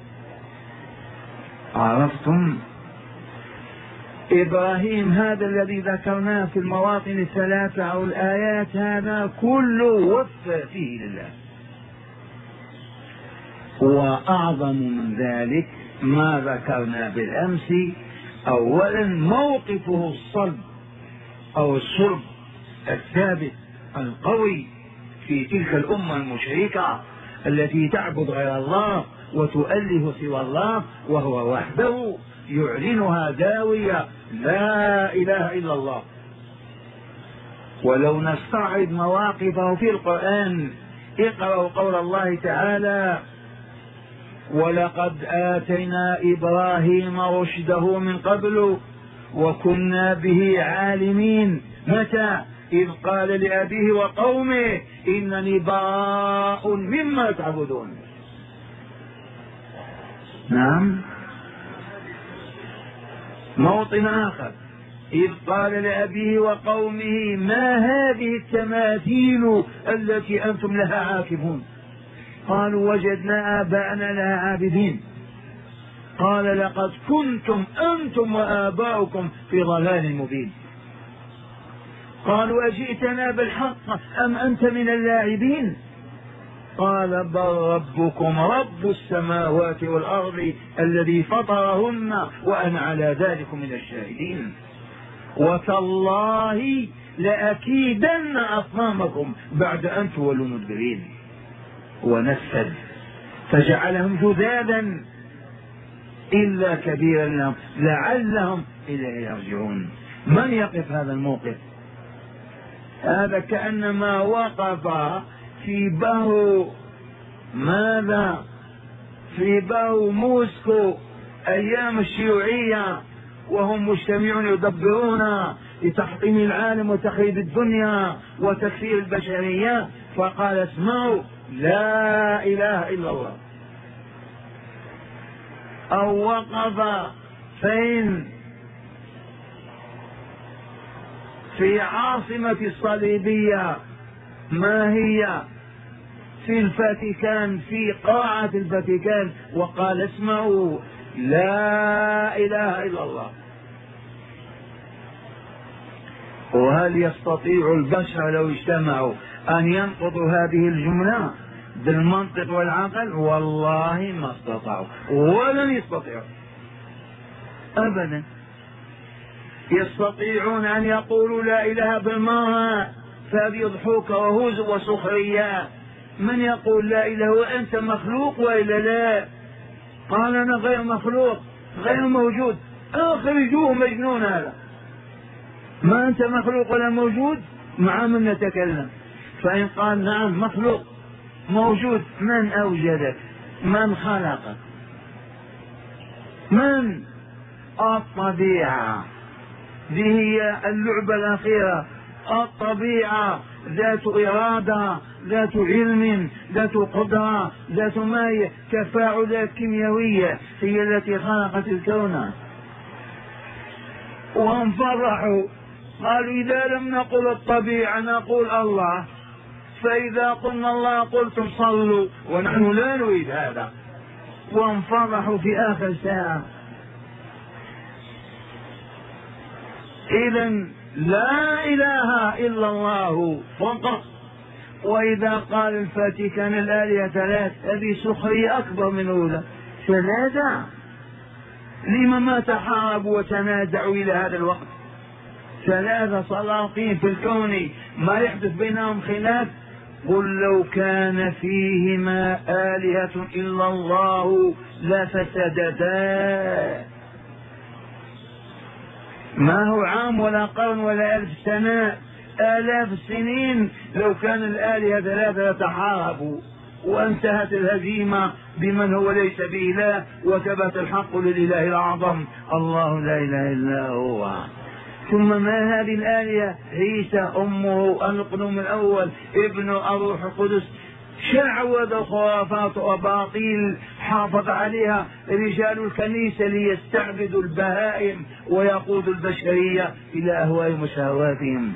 عرفتم؟ إبراهيم هذا الذي ذكرناه في المواطن الثلاثة أو الآيات، هذا كله وفى فيه لله. وأعظم من ذلك ما ذكرنا بالأمس: أولا موقفه الصلب أو الصلب الثابت القوي في تلك الأمة المشركة التي تعبد غير الله وتؤله سوى الله، وهو وحده يعلنها داوية: لا إله إلا الله. ولو نستعرض مواقفه في القرآن، اقرأوا قول الله تعالى: ولقد آتينا إبراهيم رشده من قبل وكنا به عالمين. متى؟ إذ قال لأبيه وقومه إنني براء مما تعبدون. نعم. موطن آخر: إذ قال لأبيه وقومه ما هذه التماثيل التي أنتم لها عاكفون؟ قالوا وجدنا آباءنا لها عابدين. قال لقد كنتم أنتم وآباؤكم في ضلال مبين. قالوا أجئتنا بالحق أم أنت من اللاعبين؟ قال بل ربكم رب السماوات والأرض الذي فطرهن وأنا على ذلك من الشاهدين. وتالله لأكيدن أصنامكم بعد أن تولوا مدبرين. ونفذ فجعلهم جذاذا إلا كبيرا لهم لعلهم إليه يرجعون. من يقف هذا الموقف؟ هذا كأنما وقف في بهو ماذا؟ في بهو موسكو أيام الشيوعية، وهم مجتمعون يدبرون لتحطيم العالم وتخريب الدنيا وتكفير البشرية، فقال اسمعوا لا إله إلا الله. أو وقف فين؟ في عاصمة الصليبية، ما هي؟ في الفاتيكان، في قاعة الفاتيكان، وقال اسمعوا لا إله إلا الله. وهل يستطيع البشر لو اجتمعوا أن ينقضوا هذه الجملة بالمنطق والعقل؟ والله ما استطاعوا ولن يستطيعوا أبدا. يستطيعون أن يقولوا لا إله بالمرة، فهذه ضحوك وهزء وسخرية. من يقول لا إله وأنت مخلوق وإلا لا؟ قال أنا غير مخلوق غير موجود، أخرجوه مجنون هذا، ما أنت مخلوق ولا موجود، مع من نتكلم؟ فإن قال نعم مخلوق موجود، من أوجدك؟ من خلقك؟ من؟ الطبيعة. ذي هي اللعبة الأخيرة، الطبيعة ذات إرادة، ذات علم، ذات قدرة، ذات ماء، تفاعلات كيميائية، هي التي خلقت الكون. وهم فرحوا قالوا إذا لم نقل الطبيعة نقول الله، فإذا قلنا الله قلتم صلوا، ونحن لا نريد هذا. وهم فرحوا في آخر ساعة. إذن لا إله إلا الله فقط. وإذا قال الفاتيكان الآلهة ثلاث، هذه سخرية أكبر من أولى. ثلاثة؟ لما ما تحاربوا وتنازعوا إلى هذا الوقت؟ ثلاثة سلاطين في الكون ما يحدث بينهم خلاف. قل لو كان فيهما آلهة إلا الله لفسدتا. ما هو عام ولا قرن ولا ألف سنة، آلاف السنين. لو كان الآلهة ثلاثة لتحاربوا وانتهت الهزيمة بمن هو ليس بإله، وثبت الحق للإله الأعظم الله لا إله إلا هو. ثم ما هذه الآلهة؟ عيسى أمه القدوم الأول ابن الروح القدس. شعوذ خرافات وباطيل حافظ عليها رجال الكنيسة ليستعبدوا البهائم ويقودوا البشرية إلى أهوائهم وشهواتهم.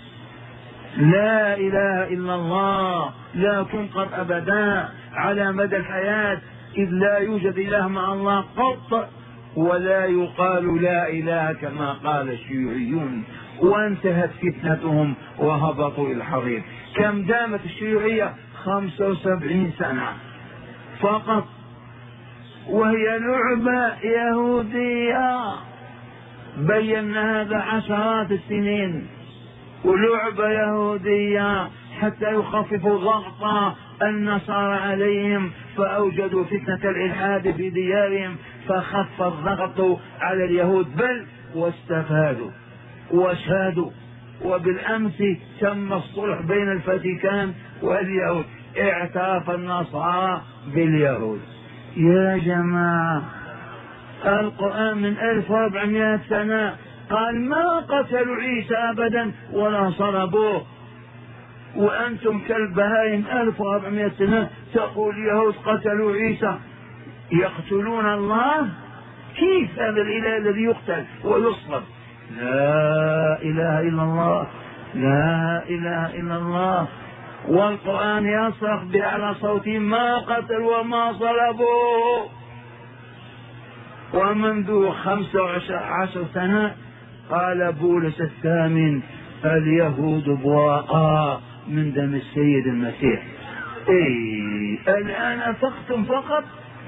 لا إله إلا الله لا تنقض أبدا على مدى الحياة، إذ لا يوجد إله مع الله قط، ولا يقال لا إله كما قال الشيوعيون. وانتهت فتنتهم وهبطوا إلى الحضيض. كم دامت الشيوعية؟ خمسة وسبعين سنة فقط، وهي لعبة يهودية. بينا هذا عشرات السنين، ولعبة يهودية حتى يخففوا ضغط النصارى عليهم، فأوجدوا فتنة الإلحاد في ديارهم فخف الضغط على اليهود، بل واستفادوا وشادوا. وبالأمس تم الصلح بين الفاتيكان واليهود، اعترف النصارى باليهود. يا جماعة القرآن من ألف وأربعمائة سنة قال ما قتلوا عيسى أبدا ولا صلبوه، وأنتم كالبهائم ألف وأربعمائة سنة تقول اليهود قتلوا عيسى. يقتلون الله؟ كيف هذا الإله الذي يقتل ويصلب؟ لا إله إلا الله، لا إله إلا الله. والقرآن يصرخ بأعلى صوت ما قتلوا وما صلبوا. ومنذ خمسة عشر سنة قال بولس الثامن اليهود براء من دم السيد المسيح. إيه الآن أفقتم فقط.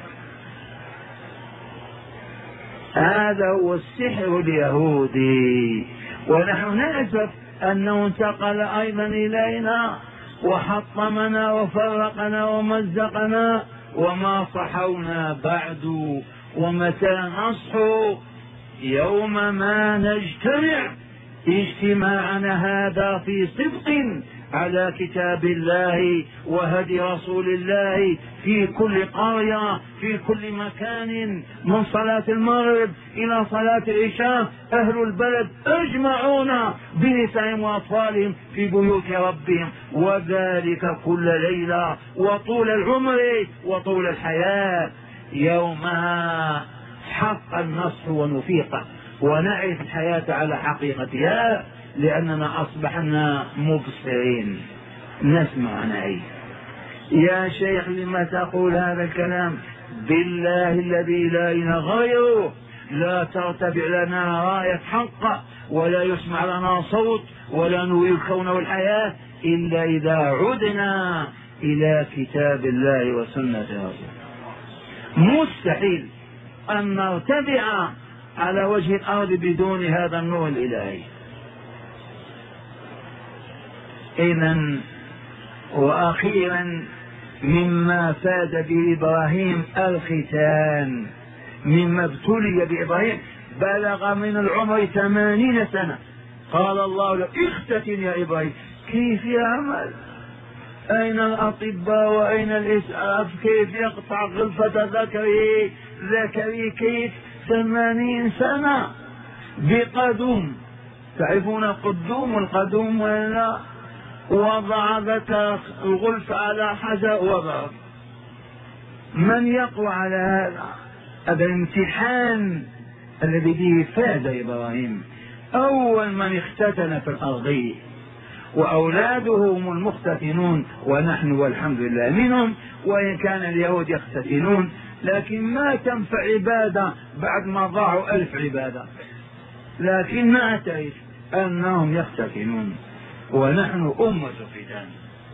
هذا هو السحر اليهودي، ونحن نعرف أنه انتقل أيضا إلينا وحطمنا وفرقنا ومزقنا وما صحونا بعد. ومتى نصحو؟ يوم ما نجتمع اجتماعنا هذا في صدق على كتاب الله وهدي رسول الله، في كل قرية في كل مكان، من صلاة المغرب إلى صلاة العشاء أهل البلد أجمعون بنسائهم وأطفالهم في بيوت ربهم، وذلك كل ليلة وطول العمر وطول الحياة. يومها حق النصر ونفيقه ونعرف الحياة على حقيقتها، لأننا أصبحنا مبصرين نسمع نعيش. يا شيخ لما تقول هذا الكلام؟ بالله الذي لا إله غيره لا ترتفع لنا راية حق ولا يسمع لنا صوت ولا نري الكون والحياة إلا إذا عدنا إلى كتاب الله وسنة رسوله. مستحيل أن نرتفع على وجه الأرض بدون هذا النور الإلهي. إذن وأخيرا مما فاد به إبراهيم الختان، مما ابتلي بإبراهيم بلغ من العمر ثمانين سنة، قال الله له اختتن يا إبراهيم. كيف يعمل؟ أين الأطباء وأين الإسعاف؟ كيف يقطع غلفة ذكره ذكري؟ كيف؟ ثمانين سنة بقدوم، تعرفون القدوم والقدوم ولا؟ وضع ذكر الغلف على حجر وضرب. من يقوى على هذا؟ هذا الامتحان الذي به فاز إبراهيم. أول من اختتن في الأرض، وأولاده هم المختتنون، ونحن والحمد لله منهم، وإن كان اليهود يختتنون لكن ما تنفع عبادة بعد ما ضاعوا ألف عبادة، لكن نعترف أنهم يختتنون ونحن أمة ختان.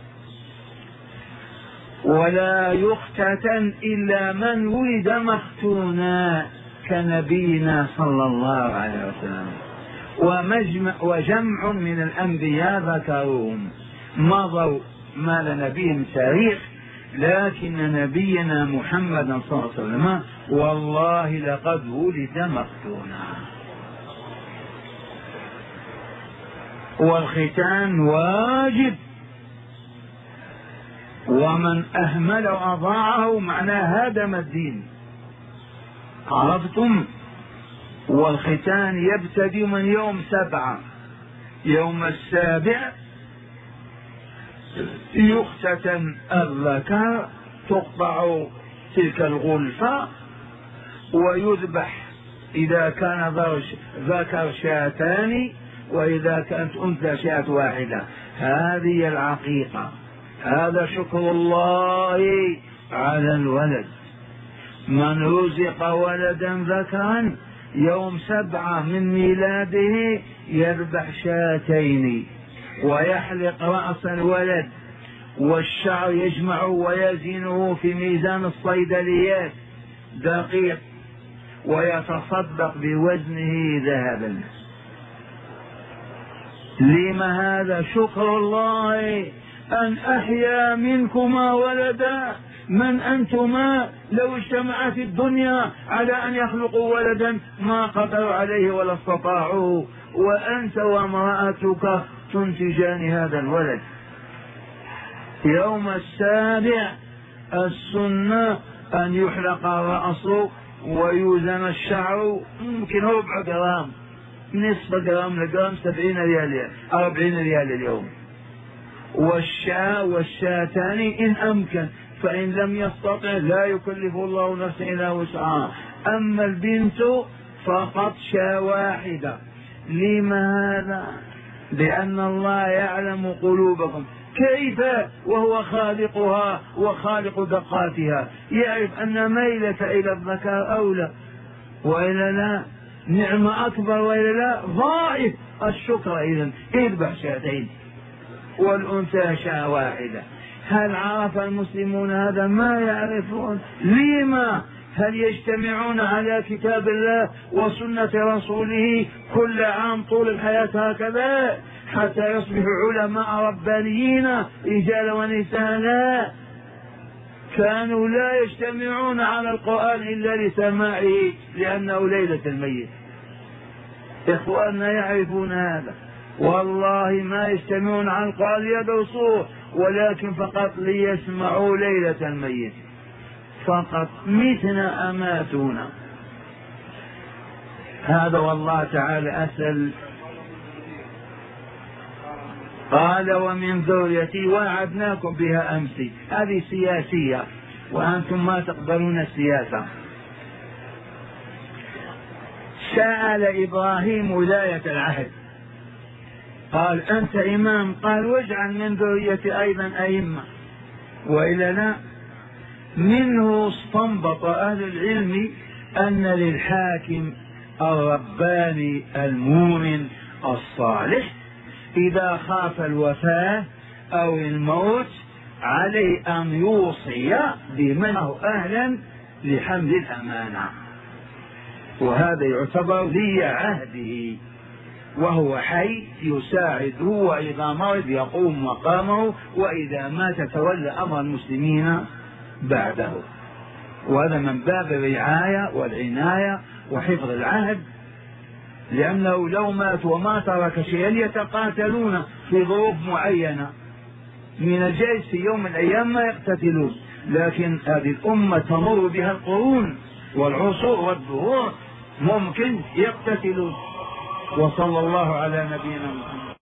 ولا يختتن إلا من ولد مختونا كنبينا صلى الله عليه وسلم. ومجمع وجمع من الأنبياء ذكروهم مضوا ما لنبيهم تاريخ، لكن نبينا محمد صلى الله عليه وسلم والله لقد ولد مختونا. والختان واجب، ومن أهمل وأضاعه معناه هدم الدين. عرفتم؟ والختان يبتدئ من يوم سبعة، يوم السابع يختتن الذكر، تقطع تلك الغلفة ويذبح إذا كان ذكر شاتان، وإذا كانت أنثى شاة واحدة. هذه العقيقة، هذا شكر الله على الولد. من رزق ولدا ذكرا يوم سبعة من ميلاده يذبح شاتين ويحلق رأس الولد، والشعر يجمعه ويزنه في ميزان الصيدليات دقيق، ويتصدق بوزنه ذهبا. لما هذا؟ شكر الله أن أحيا منكما ولدا. من أنتما؟ لو اجتمعت الدنيا على أن يخلقوا ولدا ما قدروا عليه ولا استطاعوا، وأنت وامرأتك تنتجان هذا الولد. يوم السابع السنة أن يحلق رأسه ويوزن الشعر، يمكن ربع جرام، نصف جرام لجرام، سبعين ريال، أربعين ريال اليوم. والشاة والشاتان إن أمكن، فإن لم يستطع لا يكلف الله نفسا إلا وسعها. أما البنت فقط شاة واحدة. لماذا؟ لأن الله يعلم قلوبكم. كيف وهو خالقها وخالق دقاتها؟ يعرف أن ميلة إلى الذكر أولى وإلا لا؟ نعمة أكبر وإلا لا؟ ضاعف الشكر. إذن اذبح شاتين والأنثى شاة واحدة. هل عرف المسلمون هذا؟ ما يعرفون. لما؟ هل يجتمعون على كتاب الله وسنة رسوله كل عام طول الحياة هكذا حتى يصبحوا علماء ربانيين رجال ونساء؟ لا، كانوا لا يجتمعون على القرآن إلا لسماعه لأنه ليلة الميت. إخواننا يعرفون هذا. والله ما يجتمعون على القرآن ليدرسوه، ولكن فقط ليسمعوا ليلة الميت فقط. متنا أماتونا. هذا والله تعالى أسأل. قال ومن ذريتي وعدناكم بها أمس. هذه سياسية وأنتم ما تقبلون السياسة. سأل إبراهيم ولاية العهد، قال أنت إمام، قال واجعل من ذريتي أيضا أئمة وإلا لا؟ منه استنبط أهل العلم أن للحاكم الرباني المؤمن الصالح إذا خاف الوفاة أو الموت عليه أن يوصي بمن هو أهلا لحمل الأمانة. وهذا يعتبر لي عهده، وهو حي يساعده، وإذا مرض يقوم مقامه، وإذا مات تولى أمر المسلمين بعده. وهذا من باب الرعاية والعناية وحفظ العهد، لأنه لو مات وما ترك شيئا يتقاتلون في ظروف معينة، من الجيش في يوم من الأيام ما يقتتلون، لكن هذه الأمة تمر بها القرون والعصور والدهور ممكن يقتتلون. وصلى الله على نبينا محمد.